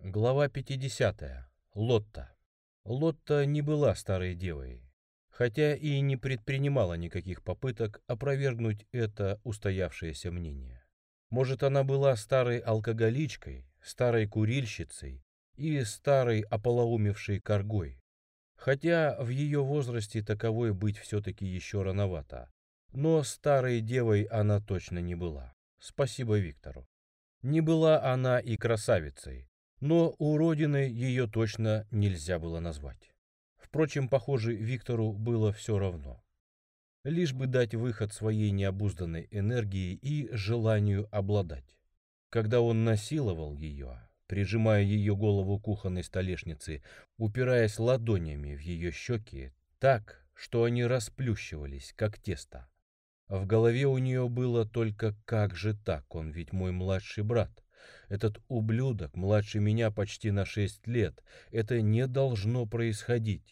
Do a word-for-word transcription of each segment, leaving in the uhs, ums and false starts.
Глава пятидесятая. Лотта. Лотта не была старой девой, хотя и не предпринимала никаких попыток опровергнуть это устоявшееся мнение. Может, она была старой алкоголичкой, старой курильщицей и старой ополоумевшей коргой, хотя в ее возрасте таковой быть все-таки еще рановато, но старой девой она точно не была. Спасибо Виктору. Не была она и красавицей, но уродиной ее точно нельзя было назвать. Впрочем, похоже, Виктору было все равно. Лишь бы дать выход своей необузданной энергии и желанию обладать. Когда он насиловал ее, прижимая ее голову к кухонной столешнице, упираясь ладонями в ее щеки так, что они расплющивались, как тесто. В голове у нее было только «как же так, он ведь мой младший брат». Этот ублюдок младше меня почти на шесть лет. Это не должно происходить.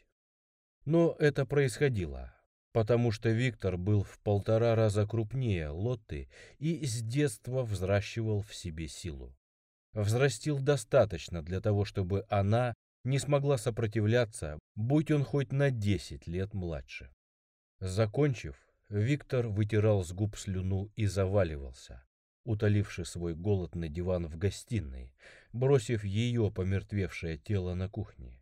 Но это происходило, потому что Виктор был в полтора раза крупнее Лотты и с детства взращивал в себе силу. Взрастил достаточно для того, чтобы она не смогла сопротивляться, будь он хоть на десять лет младше. Закончив, Виктор вытирал с губ слюну и заваливался, утоливший свой голод на диван в гостиной, бросив ее помертвевшее тело на кухне.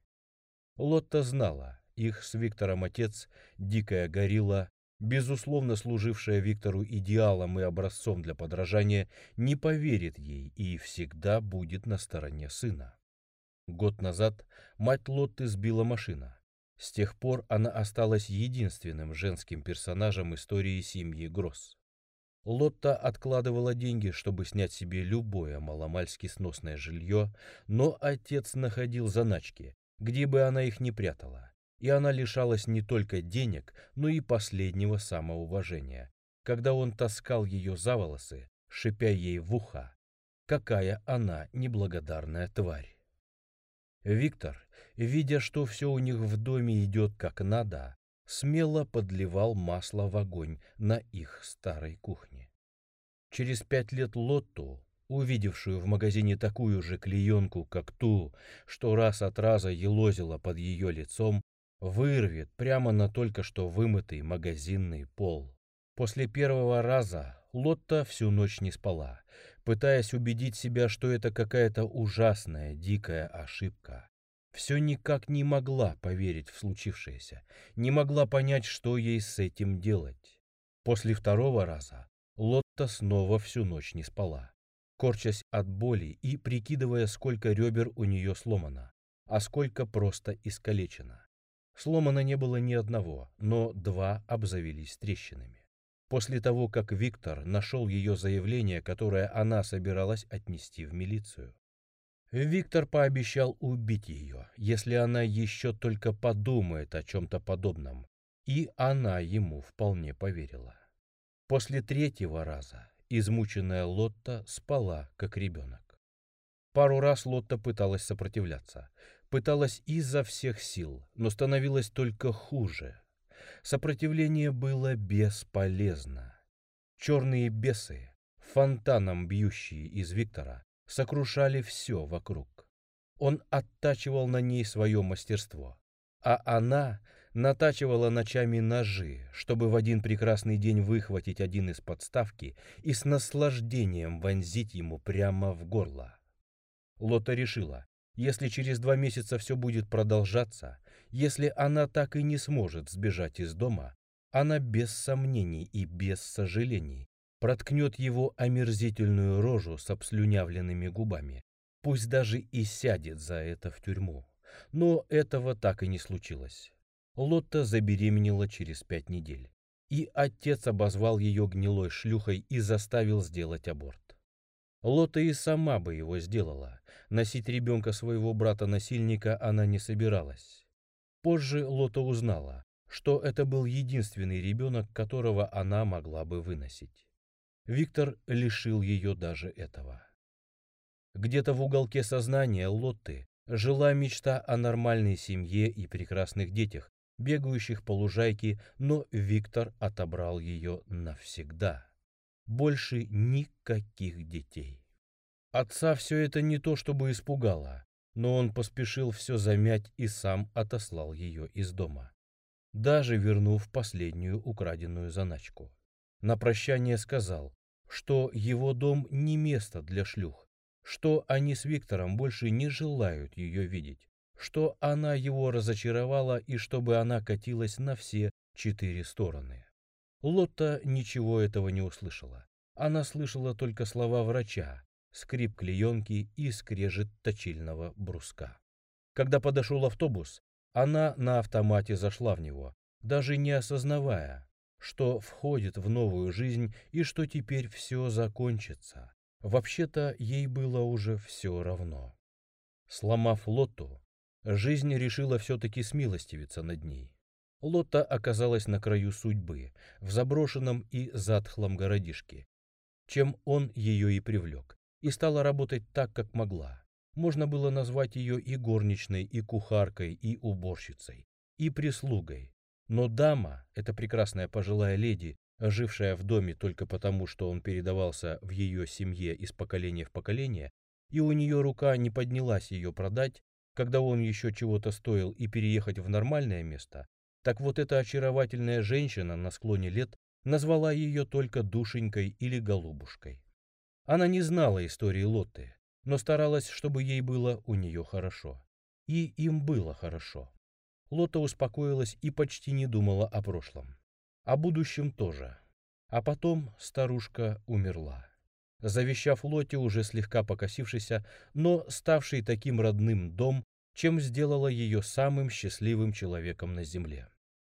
Лотта знала, их с Виктором отец, дикая горилла, безусловно служившая Виктору идеалом и образцом для подражания, не поверит ей и всегда будет на стороне сына. Год назад мать Лотты сбила машина. С тех пор она осталась единственным женским персонажем истории семьи Гросс. Лотта откладывала деньги, чтобы снять себе любое маломальски сносное жилье, но отец находил заначки, где бы она их ни прятала, и она лишалась не только денег, но и последнего самоуважения, когда он таскал ее за волосы, шипя ей в ухо: «Какая она неблагодарная тварь!» Виктор, видя, что все у них в доме идет как надо, смело подливал масло в огонь на их старой кухне. Через пять лет Лотту, увидевшую в магазине такую же клеенку, как ту, что раз от раза елозила под ее лицом, вырвет прямо на только что вымытый магазинный пол. После первого раза Лотта всю ночь не спала, пытаясь убедить себя, что это какая-то ужасная, дикая ошибка. Все никак не могла поверить в случившееся, не могла понять, что ей с этим делать. После второго раза Лотта снова всю ночь не спала, корчась от боли и прикидывая, сколько ребер у нее сломано, а сколько просто искалечено. Сломано не было ни одного, но два обзавелись трещинами. После того, как Виктор нашел ее заявление, которое она собиралась отнести в милицию. Виктор пообещал убить ее, если она еще только подумает о чем-то подобном, и она ему вполне поверила. После третьего раза измученная Лотта спала, как ребенок. Пару раз Лотта пыталась сопротивляться, пыталась изо всех сил, но становилось только хуже. Сопротивление было бесполезно. Черные бесы, фонтаном бьющие из Виктора, сокрушали все вокруг. Он оттачивал на ней свое мастерство, а она натачивала ночами ножи, чтобы в один прекрасный день выхватить один из подставки и с наслаждением вонзить ему прямо в горло. Лотта решила, если через два месяца все будет продолжаться, если она так и не сможет сбежать из дома, она без сомнений и без сожалений проткнет его омерзительную рожу с обслюнявленными губами, пусть даже и сядет за это в тюрьму. Но этого так и не случилось. Лотта забеременела через пять недель, и отец обозвал ее гнилой шлюхой и заставил сделать аборт. Лотта и сама бы его сделала. Носить ребенка своего брата-насильника она не собиралась. Позже Лотта узнала, что это был единственный ребенок, которого она могла бы выносить. Виктор лишил ее даже этого. Где-то в уголке сознания Лотты жила мечта о нормальной семье и прекрасных детях, бегающих по лужайке, но Виктор отобрал ее навсегда. Больше никаких детей. Отца все это не то чтобы испугало, но он поспешил все замять и сам отослал ее из дома, даже вернув последнюю украденную заначку. На прощание сказал, что его дом не место для шлюх, что они с Виктором больше не желают ее видеть, что она его разочаровала и чтобы она катилась на все четыре стороны. Лотта ничего этого не услышала. Она слышала только слова врача, скрип клеенки и скрежет точильного бруска. Когда подошел автобус, она на автомате зашла в него, даже не осознавая, что входит в новую жизнь и что теперь все закончится. Вообще-то ей было уже все равно. Сломав Лотту, жизнь решила все-таки смилостивиться над ней. Лотта оказалась на краю судьбы, в заброшенном и затхлом городишке, чем он ее и привлек, и стала работать так, как могла. Можно было назвать ее и горничной, и кухаркой, и уборщицей, и прислугой. Но дама, эта прекрасная пожилая леди, жившая в доме только потому, что он передавался в ее семье из поколения в поколение, и у нее рука не поднялась ее продать, когда он еще чего-то стоил, и переехать в нормальное место, так вот эта очаровательная женщина на склоне лет назвала ее только душенькой или голубушкой. Она не знала истории Лотты, но старалась, чтобы ей было у нее хорошо. И им было хорошо. Лотта успокоилась и почти не думала о прошлом. О будущем тоже. А потом старушка умерла, завещав Лотте уже слегка покосившийся, но ставший таким родным дом, чем сделала ее самым счастливым человеком на земле.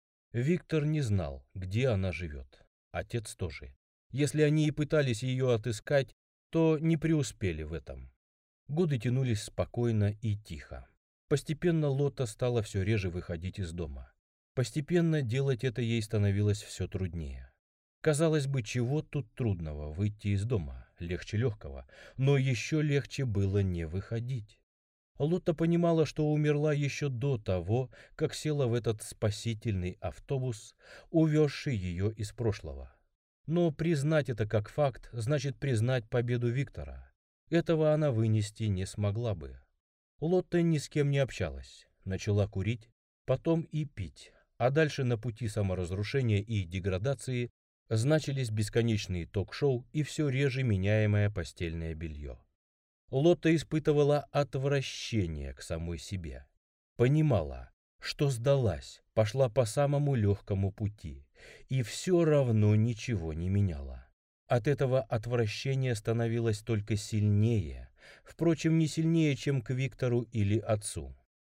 Виктор не знал, где она живет. Отец тоже. Если они и пытались ее отыскать, то не преуспели в этом. Годы тянулись спокойно и тихо. Постепенно Лотта стала все реже выходить из дома. Постепенно делать это ей становилось все труднее. Казалось бы, чего тут трудного выйти из дома, легче легкого, но еще легче было не выходить. Лотта понимала, что умерла еще до того, как села в этот спасительный автобус, увезший ее из прошлого. Но признать это как факт, значит признать победу Виктора. Этого она вынести не смогла бы. Лотта ни с кем не общалась, начала курить, потом и пить, а дальше на пути саморазрушения и деградации значились бесконечные ток-шоу и все реже меняемое постельное белье. Лотта испытывала отвращение к самой себе. Понимала, что сдалась, пошла по самому легкому пути, и все равно ничего не меняла. От этого отвращения становилось только сильнее, впрочем, не сильнее, чем к Виктору или отцу.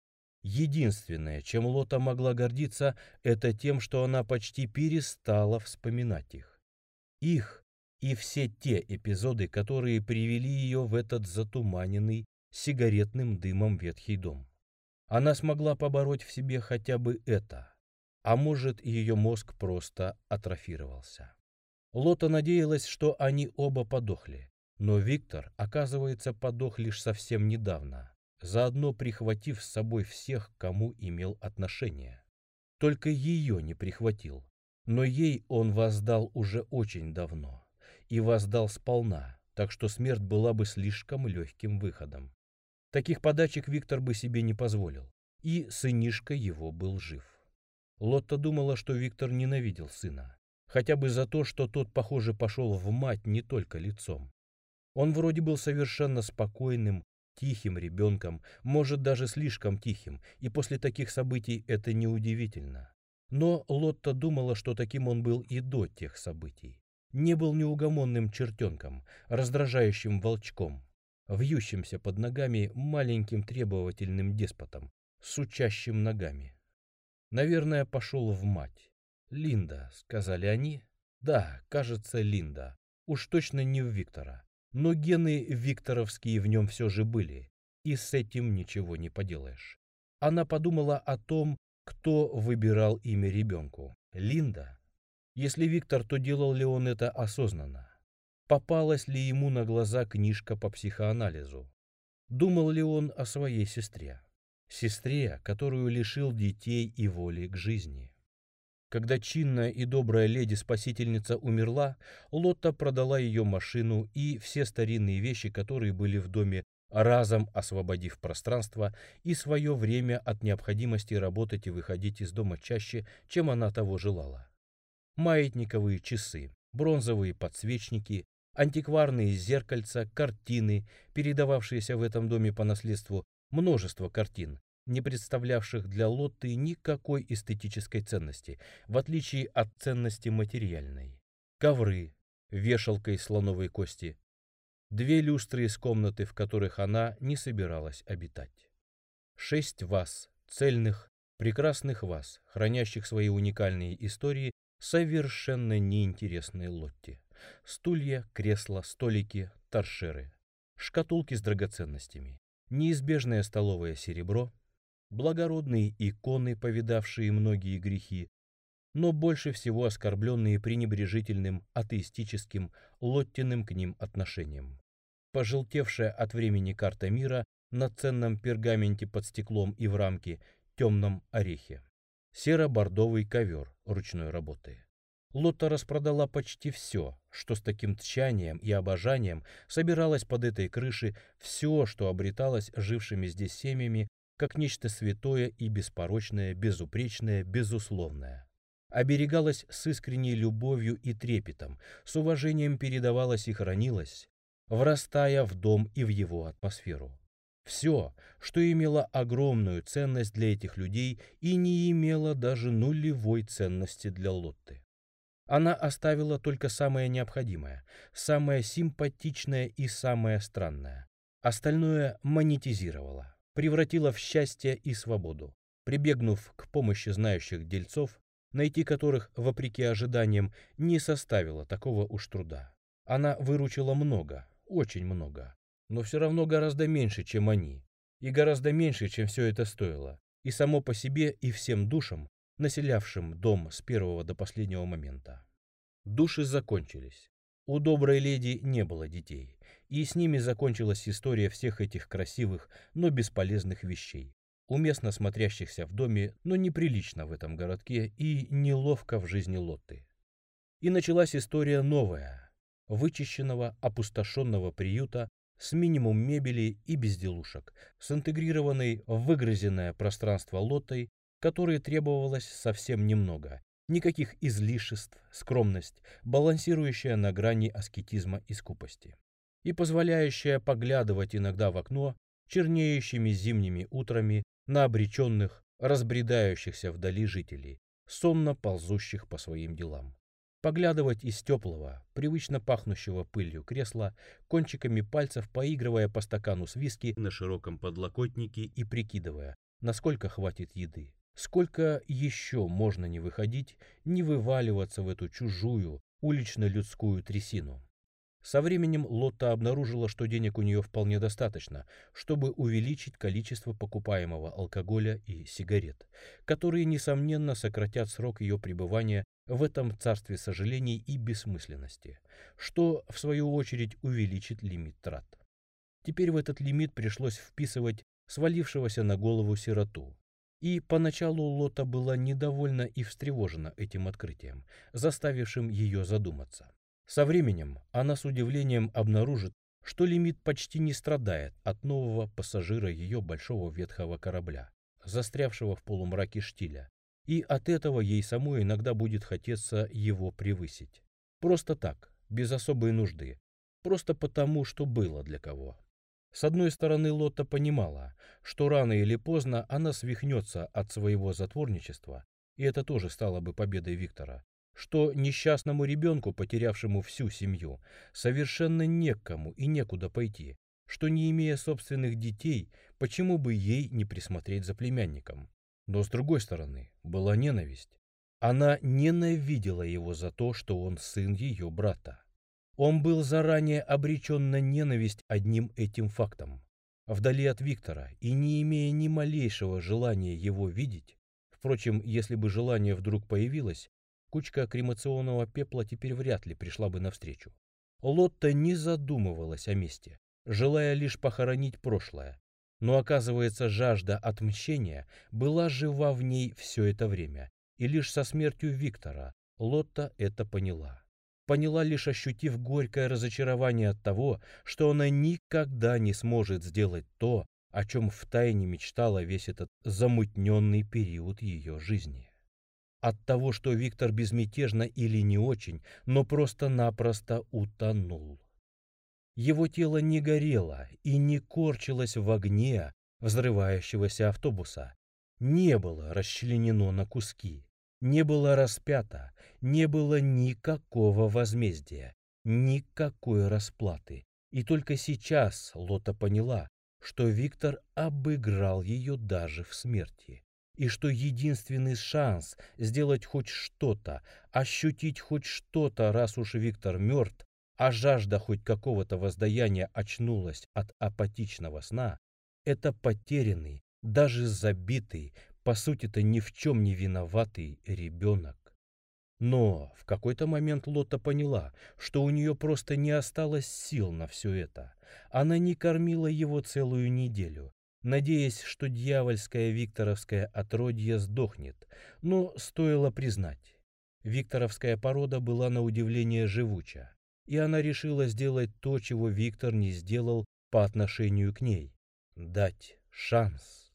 Единственное, чем Лотта могла гордиться, это тем, что она почти перестала вспоминать их. Их и все те эпизоды, которые привели ее в этот затуманенный сигаретным дымом ветхий дом. Она смогла побороть в себе хотя бы это, а может, ее мозг просто атрофировался. Лотта надеялась, что они оба подохли, но Виктор, оказывается, подох лишь совсем недавно, заодно прихватив с собой всех, к кому имел отношение. Только ее не прихватил, но ей он воздал уже очень давно. И воздал сполна, так что смерть была бы слишком легким выходом. Таких подачек Виктор бы себе не позволил, и сынишка его был жив. Лотта думала, что Виктор ненавидел сына, хотя бы за то, что тот, похоже, пошел в мать не только лицом. Он вроде был совершенно спокойным, тихим ребенком, может, даже слишком тихим, и после таких событий это неудивительно. Но Лотта думала, что таким он был и до тех событий. Не был неугомонным чертенком, раздражающим волчком, вьющимся под ногами маленьким требовательным деспотом, сучащим ногами. Наверное, пошел в мать. Линда, сказали они. Да, кажется, Линда. Уж точно не в Виктора. Но гены викторовские в нем все же были, и с этим ничего не поделаешь. Она подумала о том, кто выбирал имя ребенку. Линда? Если Виктор, то делал ли он это осознанно? Попалась ли ему на глаза книжка по психоанализу? Думал ли он о своей сестре? Сестре, которую лишил детей и воли к жизни. Когда чинная и добрая леди-спасительница умерла, Лотта продала ее машину и все старинные вещи, которые были в доме разом освободив пространство и свое время от необходимости работать и выходить из дома чаще, чем она того желала. Маятниковые часы, бронзовые подсвечники, антикварные зеркальца, картины, передававшиеся в этом доме по наследству, множество картин, не представлявших для Лотты никакой эстетической ценности, в отличие от ценности материальной. Ковры, вешалка из слоновой кости, две люстры из комнаты, в которых она не собиралась обитать. Шесть ваз, цельных, прекрасных ваз, хранящих свои уникальные истории, совершенно неинтересные Лотте. Стулья, кресла, столики, торшеры, шкатулки с драгоценностями, неизбежное столовое серебро, благородные иконы, повидавшие многие грехи, но больше всего оскорбленные пренебрежительным, атеистическим, Лоттиным к ним отношением. Пожелтевшая от времени карта мира на ценном пергаменте под стеклом и в рамке, темном орехе. Серо-бордовый ковер ручной работы. Лотта распродала почти все, что с таким тщанием и обожанием собиралось под этой крышей, все, что обреталось жившими здесь семьями, как нечто святое и беспорочное, безупречное, безусловное. Оберегалась с искренней любовью и трепетом, с уважением передавалась и хранилась, врастая в дом и в его атмосферу. Все, что имело огромную ценность для этих людей и не имело даже нулевой ценности для Лотты. Она оставила только самое необходимое, самое симпатичное и самое странное. Остальное монетизировала, превратила в счастье и свободу, прибегнув к помощи знающих дельцов, найти которых, вопреки ожиданиям, не составило такого уж труда. Она выручила много, очень много, но все равно гораздо меньше, чем они, и гораздо меньше, чем все это стоило, и само по себе, и всем душам, населявшим дом с первого до последнего момента. Души закончились. У доброй леди не было детей, и с ними закончилась история всех этих красивых, но бесполезных вещей, уместно смотрящихся в доме, но неприлично в этом городке и неловко в жизни Лотты. И началась история новая, вычищенного, опустошенного приюта с минимум мебели и безделушек, с интегрированной в выгрызенное пространство Лоттой, которой требовалось совсем немного, никаких излишеств, скромность, балансирующая на грани аскетизма и скупости, и позволяющая поглядывать иногда в окно чернеющими зимними утрами на обреченных, разбредающихся вдали жителей, сонно ползущих по своим делам. Поглядывать из теплого, привычно пахнущего пылью кресла, кончиками пальцев поигрывая по стакану с виски на широком подлокотнике и прикидывая, насколько хватит еды. Сколько еще можно не выходить, не вываливаться в эту чужую, улично-людскую трясину. Со временем Лотта обнаружила, что денег у нее вполне достаточно, чтобы увеличить количество покупаемого алкоголя и сигарет, которые, несомненно, сократят срок ее пребывания в этом царстве сожалений и бессмысленности, что, в свою очередь, увеличит лимит трат. Теперь в этот лимит пришлось вписывать свалившегося на голову сироту. И поначалу Лотта была недовольна и встревожена этим открытием, заставившим ее задуматься. Со временем она с удивлением обнаружит, что лимит почти не страдает от нового пассажира ее большого ветхого корабля, застрявшего в полумраке штиля, и от этого ей самой иногда будет хотеться его превысить. Просто так, без особой нужды, просто потому, что было для кого. С одной стороны, Лотта понимала, что рано или поздно она свихнется от своего затворничества, и это тоже стало бы победой Виктора, что несчастному ребенку, потерявшему всю семью, совершенно некому и некуда пойти, что, не имея собственных детей, почему бы ей не присмотреть за племянником. Но с другой стороны, была ненависть. Она ненавидела его за то, что он сын ее брата. Он был заранее обречен на ненависть одним этим фактом. Вдали от Виктора и не имея ни малейшего желания его видеть, впрочем, если бы желание вдруг появилось, кучка кремационного пепла теперь вряд ли пришла бы навстречу. Лотта не задумывалась о мести, желая лишь похоронить прошлое. Но, оказывается, жажда отмщения была жива в ней все это время, и лишь со смертью Виктора Лотта это поняла. поняла, лишь ощутив горькое разочарование от того, что она никогда не сможет сделать то, о чем втайне мечтала весь этот замутненный период ее жизни. От того, что Виктор безмятежно или не очень, но просто-напросто утонул. Его тело не горело и не корчилось в огне взрывающегося автобуса, не было расчленено на куски, не было распято, не было никакого возмездия, никакой расплаты. И только сейчас Лота поняла, что Виктор обыграл ее даже в смерти, и что единственный шанс сделать хоть что-то, ощутить хоть что-то, раз уж Виктор мертв, а жажда хоть какого-то воздаяния очнулась от апатичного сна, это потерянный, даже забитый, по сути-то ни в чем не виноватый ребенок. Но в какой-то момент Лота поняла, что у нее просто не осталось сил на все это. Она не кормила его целую неделю, надеясь, что дьявольское викторовское отродье сдохнет, но стоило признать, викторовская порода была на удивление живуча, и она решила сделать то, чего Виктор не сделал по отношению к ней – дать шанс.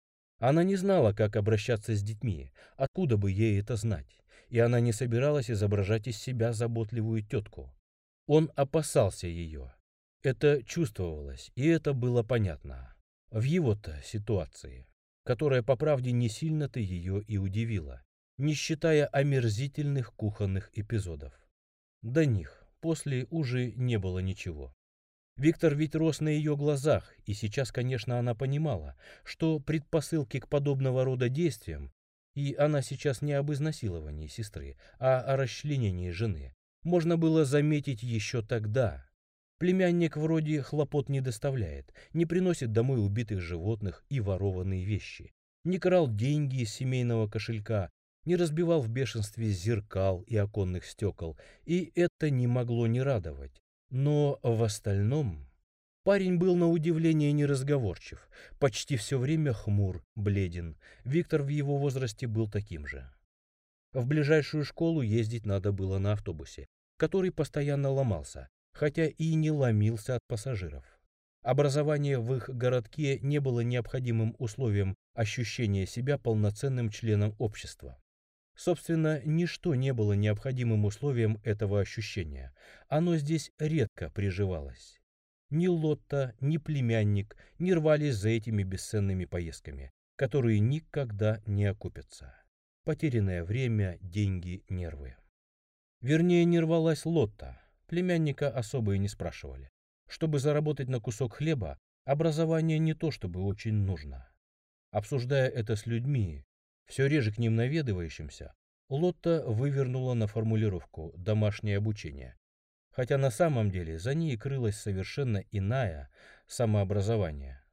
Она не знала, как обращаться с детьми, откуда бы ей это знать, и она не собиралась изображать из себя заботливую тетку. Он опасался ее. Это чувствовалось, и это было понятно. В его-то ситуации, которая, по правде, не сильно-то ее и удивила, не считая омерзительных кухонных эпизодов. До них после уже не было ничего. Виктор ведь рос на ее глазах, и сейчас, конечно, она понимала, что предпосылки к подобного рода действиям, и она сейчас не об изнасиловании сестры, а о расчленении жены, можно было заметить еще тогда. Племянник вроде хлопот не доставляет, не приносит домой убитых животных и ворованные вещи, не крал деньги из семейного кошелька, не разбивал в бешенстве зеркал и оконных стекол, и это не могло не радовать. Но в остальном парень был на удивление неразговорчив, почти все время хмур, бледен. Виктор в его возрасте был таким же. В ближайшую школу ездить надо было на автобусе, который постоянно ломался, хотя и не ломился от пассажиров. Образование в их городке не было необходимым условием ощущения себя полноценным членом общества. Собственно, ничто не было необходимым условием этого ощущения. Оно здесь редко приживалось. Ни Лотта, ни племянник не рвались за этими бесценными поездками, которые никогда не окупятся. Потерянное время, деньги, нервы. Вернее, не рвалась Лотта. Племянника особо и не спрашивали. Чтобы заработать на кусок хлеба, образование не то чтобы очень нужно. Обсуждая это с людьми, все реже к ним наведывающимся, Лотта вывернула на формулировку «домашнее обучение», хотя на самом деле за ней крылась совершенно иная самообразование.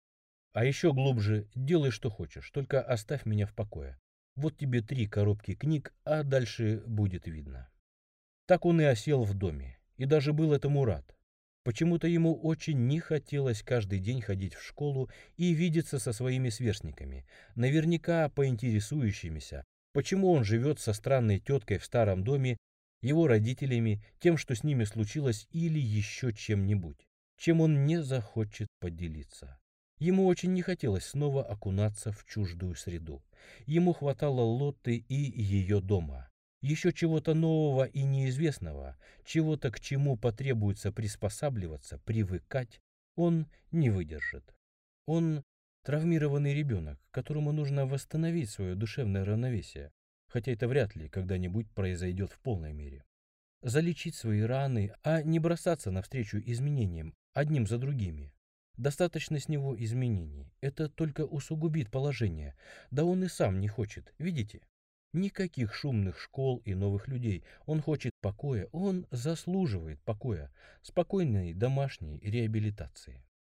А еще глубже «делай, что хочешь, только оставь меня в покое. Вот тебе три коробки книг, а дальше будет видно». Так он и осел в доме, и даже был этому рад. Почему-то ему очень не хотелось каждый день ходить в школу и видеться со своими сверстниками, наверняка поинтересующимися, почему он живет со странной теткой в старом доме, его родителями, тем, что с ними случилось, или еще чем-нибудь, чем он не захочет поделиться. Ему очень не хотелось снова окунаться в чуждую среду. Ему хватало Лотты и ее дома. Еще чего-то нового и неизвестного, чего-то, к чему потребуется приспосабливаться, привыкать, он не выдержит. Он травмированный ребенок, которому нужно восстановить свое душевное равновесие, хотя это вряд ли когда-нибудь произойдет в полной мере. Залечить свои раны, а не бросаться навстречу изменениям, одним за другими. Достаточно с него изменений, это только усугубит положение, да он и сам не хочет, видите? Никаких шумных школ и новых людей. Он хочет покоя, он заслуживает покоя, спокойной домашней реабилитации.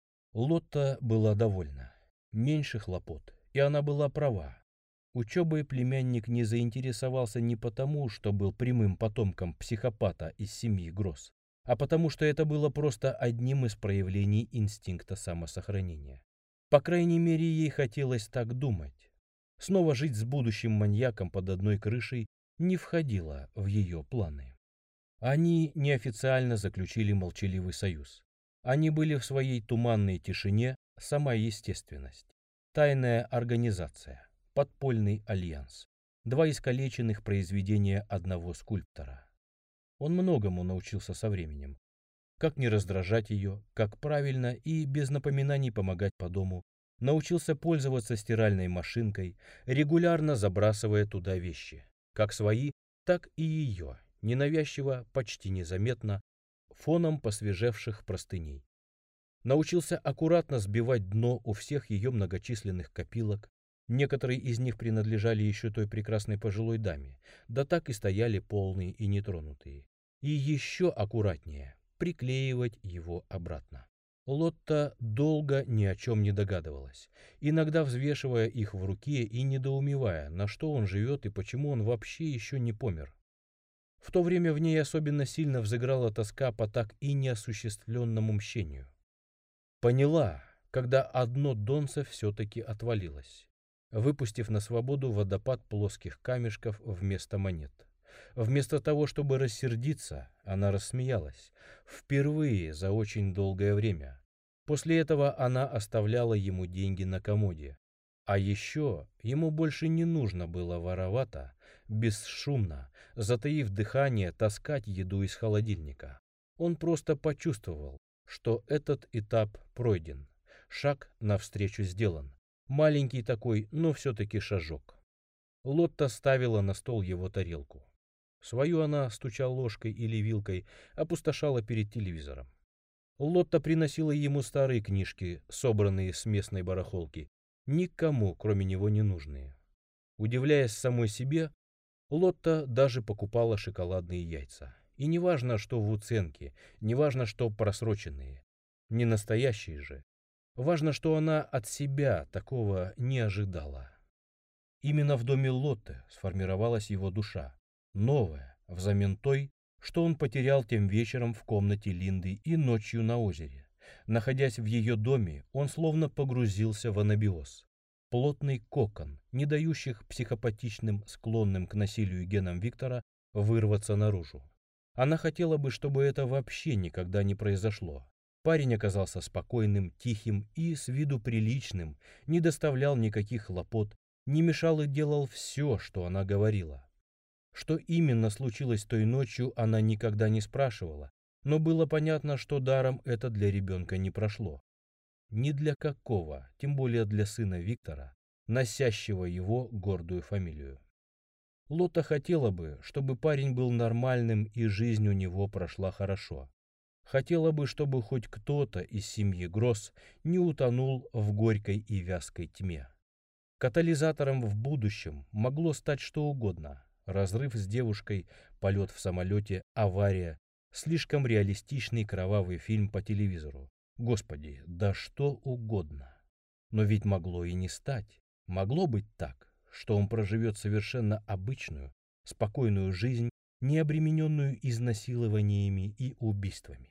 Лотта была довольна. Меньше хлопот, и она была права. Учебой племянник не заинтересовался не потому, что был прямым потомком психопата из семьи Гросс, а потому что это было просто одним из проявлений инстинкта самосохранения. По крайней мере, ей хотелось так думать. Снова жить с будущим маньяком под одной крышей не входило в ее планы. Они неофициально заключили молчаливый союз. Они были в своей туманной тишине сама естественность. Тайная организация, подпольный альянс. Два искалеченных произведения одного скульптора. Он многому научился со временем. Как не раздражать ее, как правильно и без напоминаний помогать по дому. Научился пользоваться стиральной машинкой, регулярно забрасывая туда вещи. Как свои, так и ее, ненавязчиво, почти незаметно, фоном посвежевших простыней. Научился аккуратно сбивать дно у всех ее многочисленных копилок. Некоторые из них принадлежали еще той прекрасной пожилой даме, да так и стояли полные и нетронутые. И еще аккуратнее приклеивать его обратно. Лотта долго ни о чем не догадывалась, иногда взвешивая их в руке и недоумевая, на что он живет и почему он вообще еще не помер. В то время в ней особенно сильно взыграла тоска по так и неосуществленному мщению. Поняла, когда одно донце все-таки отвалилось, выпустив на свободу водопад плоских камешков вместо монет. Вместо того, чтобы рассердиться, она рассмеялась. Впервые за очень долгое время. После этого она оставляла ему деньги на комоде. А еще ему больше не нужно было воровато, бесшумно, затаив дыхание, таскать еду из холодильника. Он просто почувствовал, что этот этап пройден. Шаг навстречу сделан. Маленький такой, но все-таки шажок. Лотта ставила на стол его тарелку. Свою она, стуча ложкой или вилкой, опустошала перед телевизором. Лотта приносила ему старые книжки, собранные с местной барахолки, никому, кроме него, не нужные. Удивляясь самой себе, Лотта даже покупала шоколадные яйца. И не важно, что в уценке, не важно, что просроченные, не настоящие же. Важно, что она от себя такого не ожидала. Именно в доме Лотты сформировалась его душа, новая, взамен той, что он потерял тем вечером в комнате Линды и ночью на озере. Находясь в ее доме, он словно погрузился в анабиоз. Плотный кокон, не дающих психопатичным, склонным к насилию генам Виктора вырваться наружу. Она хотела бы, чтобы это вообще никогда не произошло. Парень оказался спокойным, тихим и с виду приличным, не доставлял никаких хлопот, не мешал и делал все, что она говорила. Что именно случилось той ночью, она никогда не спрашивала, но было понятно, что даром это для ребенка не прошло. Ни для какого, тем более для сына Виктора, носящего его гордую фамилию. Лотта хотела бы, чтобы парень был нормальным и жизнь у него прошла хорошо. Хотела бы, чтобы хоть кто-то из семьи Гросс не утонул в горькой и вязкой тьме. Катализатором в будущем могло стать что угодно. Разрыв с девушкой, полет в самолете, авария, слишком реалистичный кровавый фильм по телевизору. Господи, да что угодно. Но ведь могло и не стать. Могло быть так, что он проживет совершенно обычную, спокойную жизнь, не обремененную изнасилованиями и убийствами.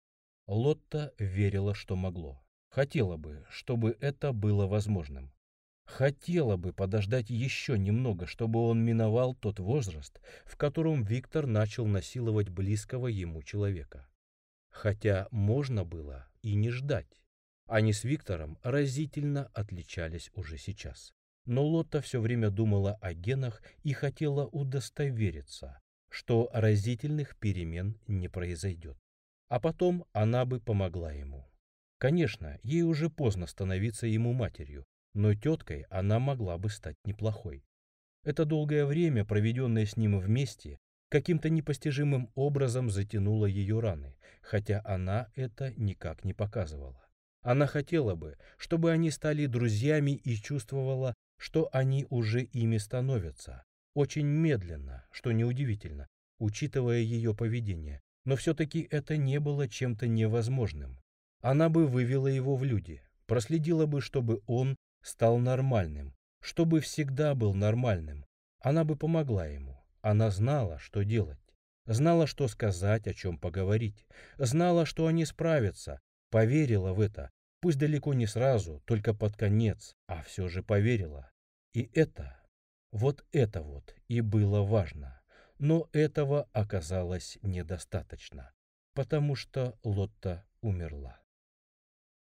Лотта верила, что могло. Хотела бы, чтобы это было возможным. Хотела бы подождать еще немного, чтобы он миновал тот возраст, в котором Виктор начал насиловать близкого ему человека. Хотя можно было и не ждать. Они с Виктором разительно отличались уже сейчас. Но Лотта все время думала о генах и хотела удостовериться, что разительных перемен не произойдет. А потом она бы помогла ему. Конечно, ей уже поздно становиться ему матерью, но теткой она могла бы стать неплохой. Это долгое время, проведенное с ним вместе, каким-то непостижимым образом затянуло ее раны, хотя она это никак не показывала. Она хотела бы, чтобы они стали друзьями и чувствовала, что они уже ими становятся. Очень медленно, что неудивительно, учитывая ее поведение, но все-таки это не было чем-то невозможным. Она бы вывела его в люди, проследила бы, чтобы он стал нормальным, чтобы всегда был нормальным. Она бы помогла ему. Она знала, что делать. Знала, что сказать, о чем поговорить. Знала, что они справятся. Поверила в это. Пусть далеко не сразу, только под конец, а все же поверила. И это, вот это вот и было важно. Но этого оказалось недостаточно, потому что Лотта умерла.